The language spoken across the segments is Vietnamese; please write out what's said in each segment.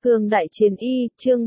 Cương Đại Chiến Y, chương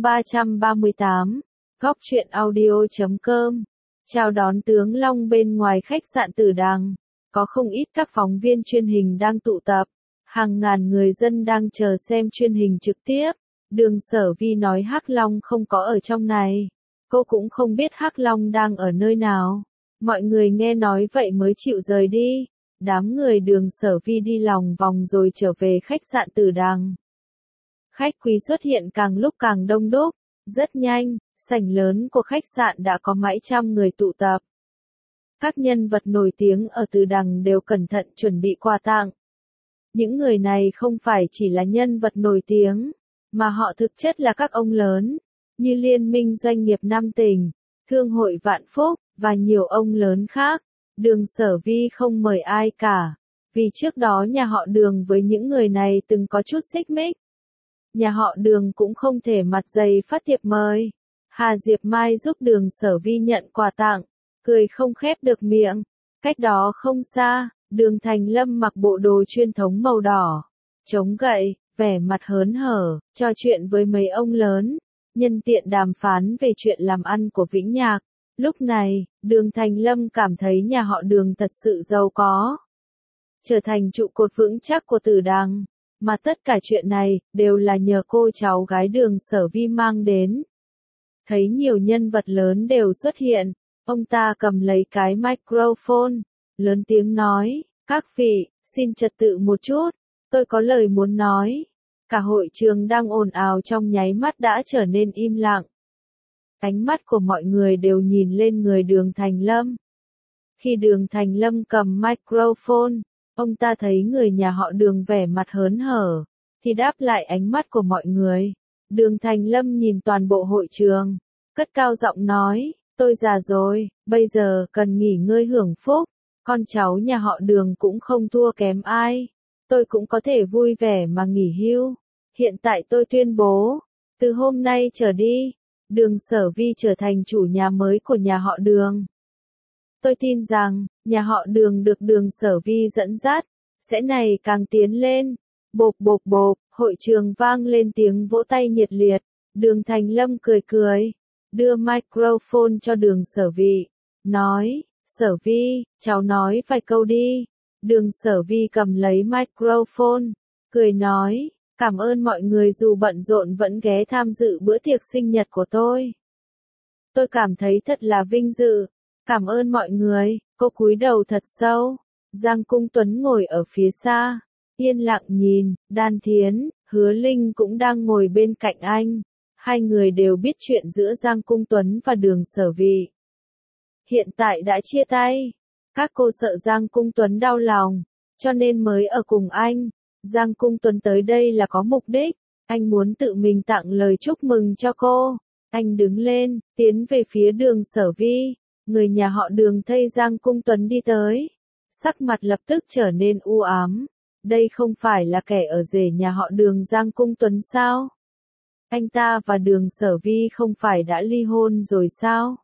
338, Góc truyện audio.com. Chào đón tướng Long bên ngoài khách sạn Tử Đằng, có không ít các phóng viên truyền hình đang tụ tập, hàng ngàn người dân đang chờ xem truyền hình trực tiếp. Đường Sở Vi nói Hắc Long không có ở trong này, cô cũng không biết Hắc Long đang ở nơi nào. Mọi người nghe nói vậy mới chịu rời đi. Đám người Đường Sở Vi đi lòng vòng rồi trở về khách sạn Tử Đằng. Khách quý xuất hiện càng lúc càng đông đúc, rất nhanh, sảnh lớn của khách sạn đã có mấy trăm người tụ tập. Các nhân vật nổi tiếng ở Tử Đằng đều cẩn thận chuẩn bị quà tặng. Những người này không phải chỉ là nhân vật nổi tiếng, mà họ thực chất là các ông lớn, như Liên minh Doanh nghiệp Nam Tỉnh, Thương hội Vạn Phúc, và nhiều ông lớn khác. Đường Sở Vi không mời ai cả, vì trước đó nhà họ Đường với những người này từng có chút xích mích. Nhà họ Đường cũng không thể mặt dày phát thiệp mời. Hà Diệp Mai giúp Đường Sở Vi nhận quà tặng, cười không khép được miệng. Cách đó không xa, Đường Thành Lâm mặc bộ đồ truyền thống màu đỏ, chống gậy, vẻ mặt hớn hở, trò chuyện với mấy ông lớn, nhân tiện đàm phán về chuyện làm ăn của Vĩnh Nhạc. Lúc này, Đường Thành Lâm cảm thấy nhà họ Đường thật sự giàu có, trở thành trụ cột vững chắc của Tử Đằng. Mà tất cả chuyện này, đều là nhờ cô cháu gái Đường Sở Vi mang đến. Thấy nhiều nhân vật lớn đều xuất hiện, ông ta cầm lấy cái microphone, lớn tiếng nói, các vị, xin trật tự một chút, tôi có lời muốn nói. Cả hội trường đang ồn ào trong nháy mắt đã trở nên im lặng. Ánh mắt của mọi người đều nhìn lên người Đường Thành Lâm. Khi Đường Thành Lâm cầm microphone, ông ta thấy người nhà họ Đường vẻ mặt hớn hở, thì đáp lại ánh mắt của mọi người. Đường Thành Lâm nhìn toàn bộ hội trường, cất cao giọng nói, tôi già rồi, bây giờ cần nghỉ ngơi hưởng phúc, con cháu nhà họ Đường cũng không thua kém ai, tôi cũng có thể vui vẻ mà nghỉ hưu. Hiện tại tôi tuyên bố, từ hôm nay trở đi, Đường Sở Vi trở thành chủ nhà mới của nhà họ Đường. Tôi tin rằng, nhà họ Đường được Đường Sở Vi dẫn dắt, sẽ ngày càng tiến lên. Bộp bộp bộp, hội trường vang lên tiếng vỗ tay nhiệt liệt. Đường Thành Lâm cười cười, đưa microphone cho Đường Sở Vi, nói, Sở Vi, cháu nói vài câu đi. Đường Sở Vi cầm lấy microphone, cười nói, cảm ơn mọi người dù bận rộn vẫn ghé tham dự bữa tiệc sinh nhật của tôi. Tôi cảm thấy thật là vinh dự. Cảm ơn mọi người. Cô cúi đầu thật sâu. Giang Cung Tuấn ngồi ở phía xa, yên lặng nhìn. Đan Thiến, Hứa Linh cũng đang ngồi bên cạnh anh. Hai người đều biết chuyện giữa Giang Cung Tuấn và Đường Sở Vi. Hiện tại đã chia tay. Các cô sợ Giang Cung Tuấn đau lòng, cho nên mới ở cùng anh. Giang Cung Tuấn tới đây là có mục đích. Anh muốn tự mình tặng lời chúc mừng cho cô. Anh đứng lên, tiến về phía Đường Sở Vi. Người nhà họ Đường thấy Giang Cung Tuấn đi tới, sắc mặt lập tức trở nên u ám. Đây không phải là kẻ ở rể nhà họ Đường Giang Cung Tuấn sao? Anh ta và Đường Sở Vi không phải đã ly hôn rồi sao?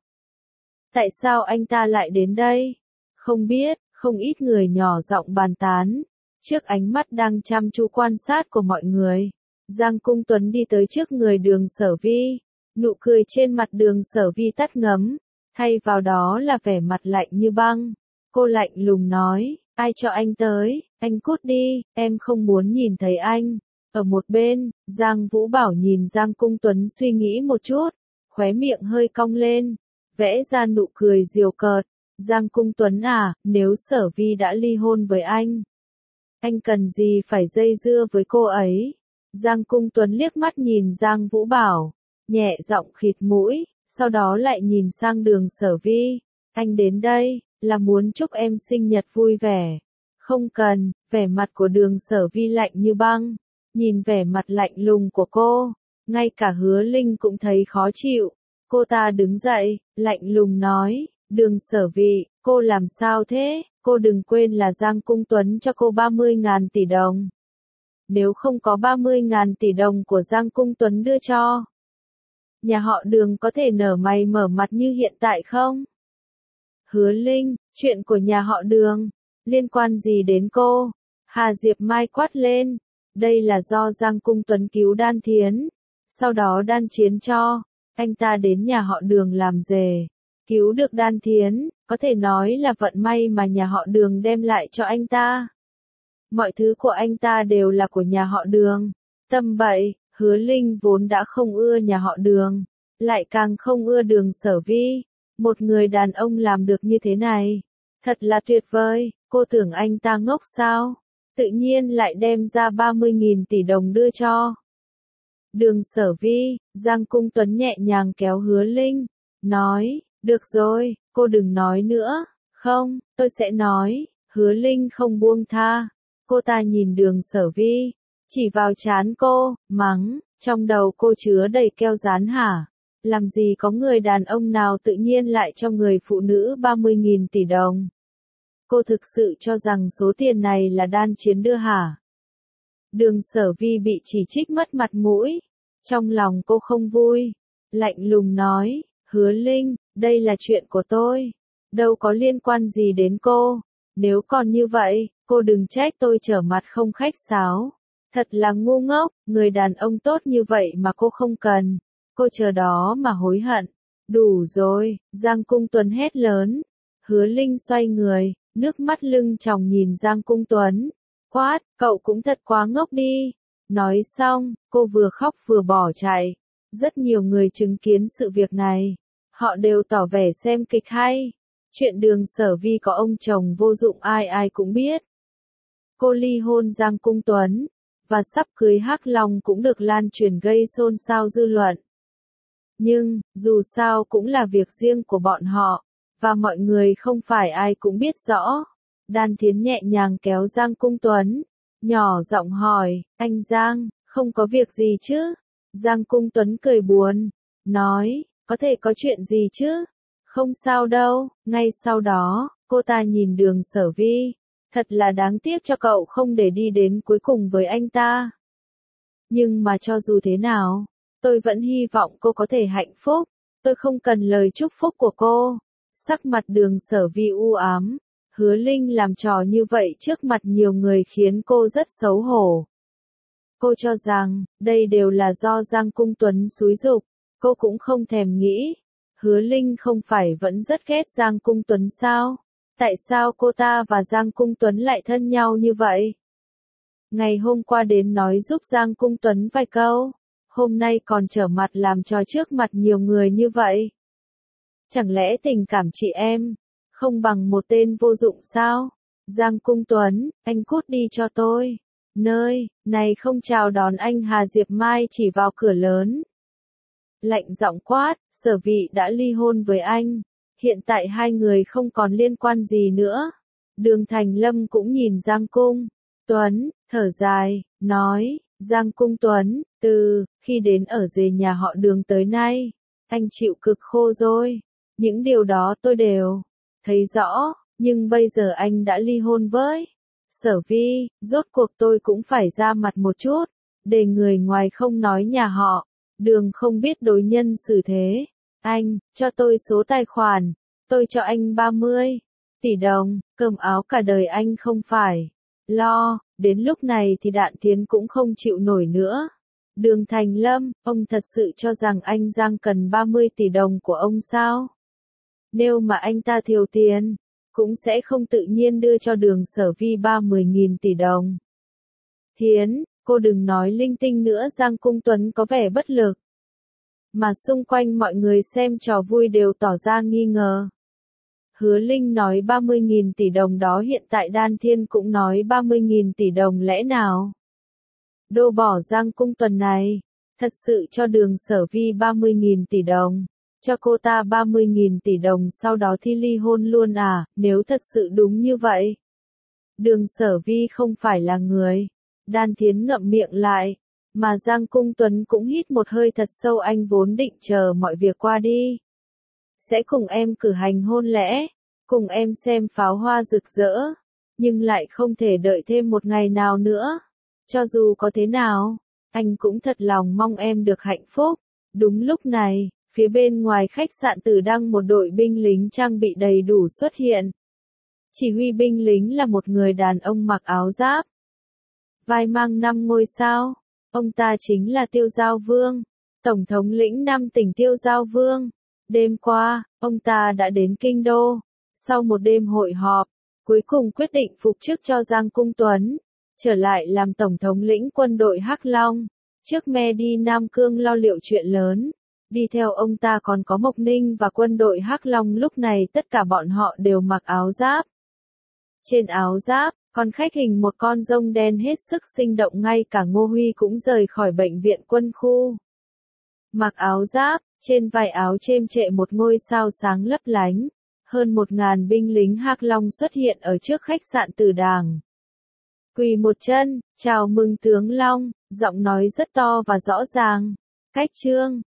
Tại sao anh ta lại đến đây? Không biết, không ít người nhỏ giọng bàn tán. Trước ánh mắt đang chăm chú quan sát của mọi người, Giang Cung Tuấn đi tới trước người Đường Sở Vi. Nụ cười trên mặt Đường Sở Vi tắt ngấm, thay vào đó là vẻ mặt lạnh như băng. Cô lạnh lùng nói, ai cho anh tới, anh cút đi, em không muốn nhìn thấy anh. Ở một bên, Giang Vũ Bảo nhìn Giang Cung Tuấn suy nghĩ một chút, khóe miệng hơi cong lên, vẽ ra nụ cười giễu cợt. Giang Cung Tuấn à, nếu Sở Vi đã ly hôn với anh cần gì phải dây dưa với cô ấy? Giang Cung Tuấn liếc mắt nhìn Giang Vũ Bảo, nhẹ giọng khịt mũi. Sau đó lại nhìn sang Đường Sở Vi, anh đến đây, là muốn chúc em sinh nhật vui vẻ. Không cần, vẻ mặt của Đường Sở Vi lạnh như băng, nhìn vẻ mặt lạnh lùng của cô, ngay cả Hứa Linh cũng thấy khó chịu. Cô ta đứng dậy, lạnh lùng nói, Đường Sở Vi, cô làm sao thế, cô đừng quên là Giang Cung Tuấn cho cô 30.000 tỷ đồng. Nếu không có 30.000 tỷ đồng của Giang Cung Tuấn đưa cho, nhà họ Đường có thể nở mày mở mặt như hiện tại không? Hứa Linh, chuyện của nhà họ Đường, liên quan gì đến cô? Hà Diệp Mai quát lên, đây là do Giang Cung Tuấn cứu Đan Thiến, Sau đó Đan Chiến cho anh ta đến nhà họ Đường làm rể, cứu được Đan Thiến, có thể nói là vận may mà nhà họ Đường đem lại cho anh ta. Mọi thứ của anh ta đều là của nhà họ Đường. Tâm bậy, Hứa Linh vốn đã không ưa nhà họ Đường, lại càng không ưa Đường Sở Vi. Một người đàn ông làm được như thế này, thật là tuyệt vời, cô tưởng anh ta ngốc sao? Tự nhiên lại đem ra 30.000 tỷ đồng đưa cho Đường Sở Vi. Giang Cung Tuấn nhẹ nhàng kéo Hứa Linh, nói, được rồi, cô đừng nói nữa. Không, tôi sẽ nói. Hứa Linh không buông tha. Cô ta nhìn Đường Sở Vi, chỉ vào trán cô, mắng, trong đầu cô chứa đầy keo dán hả? Làm gì có người đàn ông nào tự nhiên lại cho người phụ nữ 30.000 tỷ đồng? Cô thực sự cho rằng số tiền này là Đan Chiến đưa hả? Đường Sở Vi bị chỉ trích mất mặt mũi. Trong lòng cô không vui. Lạnh lùng nói, Hứa Linh, đây là chuyện của tôi. Đâu có liên quan gì đến cô. Nếu còn như vậy, cô đừng trách tôi trở mặt không khách sáo. Thật là ngu ngốc, người đàn ông tốt như vậy mà cô không cần. Cô chờ đó mà hối hận. Đủ rồi, Giang Cung Tuấn hét lớn. Hứa Linh xoay người, nước mắt lưng tròng nhìn Giang Cung Tuấn. Quát, cậu cũng thật quá ngốc đi. Nói xong, cô vừa khóc vừa bỏ chạy. Rất nhiều người chứng kiến sự việc này. Họ đều tỏ vẻ xem kịch hay. Chuyện Đường Sở Vi có ông chồng vô dụng ai ai cũng biết. Cô ly hôn Giang Cung Tuấn, và sắp cưới Hắc Long cũng được lan truyền gây xôn xao dư luận. Nhưng, dù sao cũng là việc riêng của bọn họ, và mọi người không phải ai cũng biết rõ. Đan Thiến nhẹ nhàng kéo Giang Cung Tuấn, nhỏ giọng hỏi, anh Giang, không có việc gì chứ? Giang Cung Tuấn cười buồn, nói, có thể có chuyện gì chứ? Không sao đâu. Ngay sau đó, cô ta nhìn Đường Sở Vi, thật là đáng tiếc cho cậu không để đi đến cuối cùng với anh ta. Nhưng mà cho dù thế nào, tôi vẫn hy vọng cô có thể hạnh phúc, tôi không cần lời chúc phúc của cô. Sắc mặt Đường Sở Vi u ám, Hứa Linh làm trò như vậy trước mặt nhiều người khiến cô rất xấu hổ. Cô cho rằng, đây đều là do Giang Cung Tuấn xúi giục, cô cũng không thèm nghĩ. Hứa Linh không phải vẫn rất ghét Giang Cung Tuấn sao? Tại sao cô ta và Giang Cung Tuấn lại thân nhau như vậy? Ngày hôm qua đến nói giúp Giang Cung Tuấn vài câu, hôm nay còn trở mặt làm trò trước mặt nhiều người như vậy. Chẳng lẽ tình cảm chị em không bằng một tên vô dụng sao? Giang Cung Tuấn, anh cút đi cho tôi. Nơi này không chào đón anh. Hà Diệp Mai chỉ vào cửa lớn, lạnh giọng quát, Sở Vi đã ly hôn với anh. Hiện tại hai người không còn liên quan gì nữa. Đường Thành Lâm cũng nhìn Giang Cung Tuấn, thở dài, nói, Giang Cung Tuấn, từ khi đến ở rể nhà họ Đường tới nay, anh chịu cực khô rồi. Những điều đó tôi đều thấy rõ, nhưng bây giờ anh đã ly hôn với Sở Vi, rốt cuộc tôi cũng phải ra mặt một chút, để người ngoài không nói nhà họ Đường không biết đối nhân xử thế. Anh, cho tôi số tài khoản, tôi cho anh 30 tỷ đồng, cơm áo cả đời anh không phải lo. Đến lúc này thì Đan Thiến cũng không chịu nổi nữa. Đường Thành Lâm, ông thật sự cho rằng anh Giang cần 30 tỷ đồng của ông sao? Nếu mà anh ta thiếu tiền, cũng sẽ không tự nhiên đưa cho Đường Sở Vi 30.000 tỷ đồng. Thiến, cô đừng nói linh tinh nữa. Giang Cung Tuấn có vẻ bất lực, mà xung quanh mọi người xem trò vui đều tỏ ra nghi ngờ. Hứa Linh nói 30.000 tỷ đồng đó, hiện tại Đan Thiên cũng nói 30.000 tỷ đồng, lẽ nào đồ bỏ Giang Cung Tuấn này thật sự cho Đường Sở Vi 30.000 tỷ đồng, cho cô ta 30.000 tỷ đồng sau đó thì ly hôn luôn à? Nếu thật sự đúng như vậy, Đường Sở Vi không phải là người. Đan Thiến ngậm miệng lại, mà Giang Cung Tuấn cũng hít một hơi thật sâu. Anh vốn định chờ mọi việc qua đi, sẽ cùng em cử hành hôn lễ, cùng em xem pháo hoa rực rỡ, nhưng lại không thể đợi thêm một ngày nào nữa. Cho dù có thế nào, anh cũng thật lòng mong em được hạnh phúc. Đúng lúc này, phía bên ngoài khách sạn Tử Đăng một đội binh lính trang bị đầy đủ xuất hiện. Chỉ huy binh lính là một người đàn ông mặc áo giáp, vai mang 5 ngôi sao. Ông ta chính là Tiêu Giao Vương. Tổng thống lĩnh 5 tỉnh Tiêu Giao Vương. Đêm qua, ông ta đã đến Kinh Đô. Sau một đêm hội họp, cuối cùng quyết định phục chức cho Giang Cung Tuấn, trở lại làm tổng thống lĩnh quân đội Hắc Long. Trước me đi Nam Cương lo liệu chuyện lớn, đi theo ông ta còn có Mộc Ninh và quân đội Hắc Long. Lúc này tất cả bọn họ đều mặc áo giáp. Trên áo giáp, còn khắc hình một con rông đen hết sức sinh động, ngay cả Ngô Huy cũng rời khỏi bệnh viện quân khu. Mặc áo giáp, trên vai áo chêm trệ một ngôi sao sáng lấp lánh. Hơn 1.000 binh lính Hắc Long xuất hiện ở trước khách sạn Tử Đàng. Quỳ một chân, chào mừng tướng Long, giọng nói rất to và rõ ràng. Cách trương,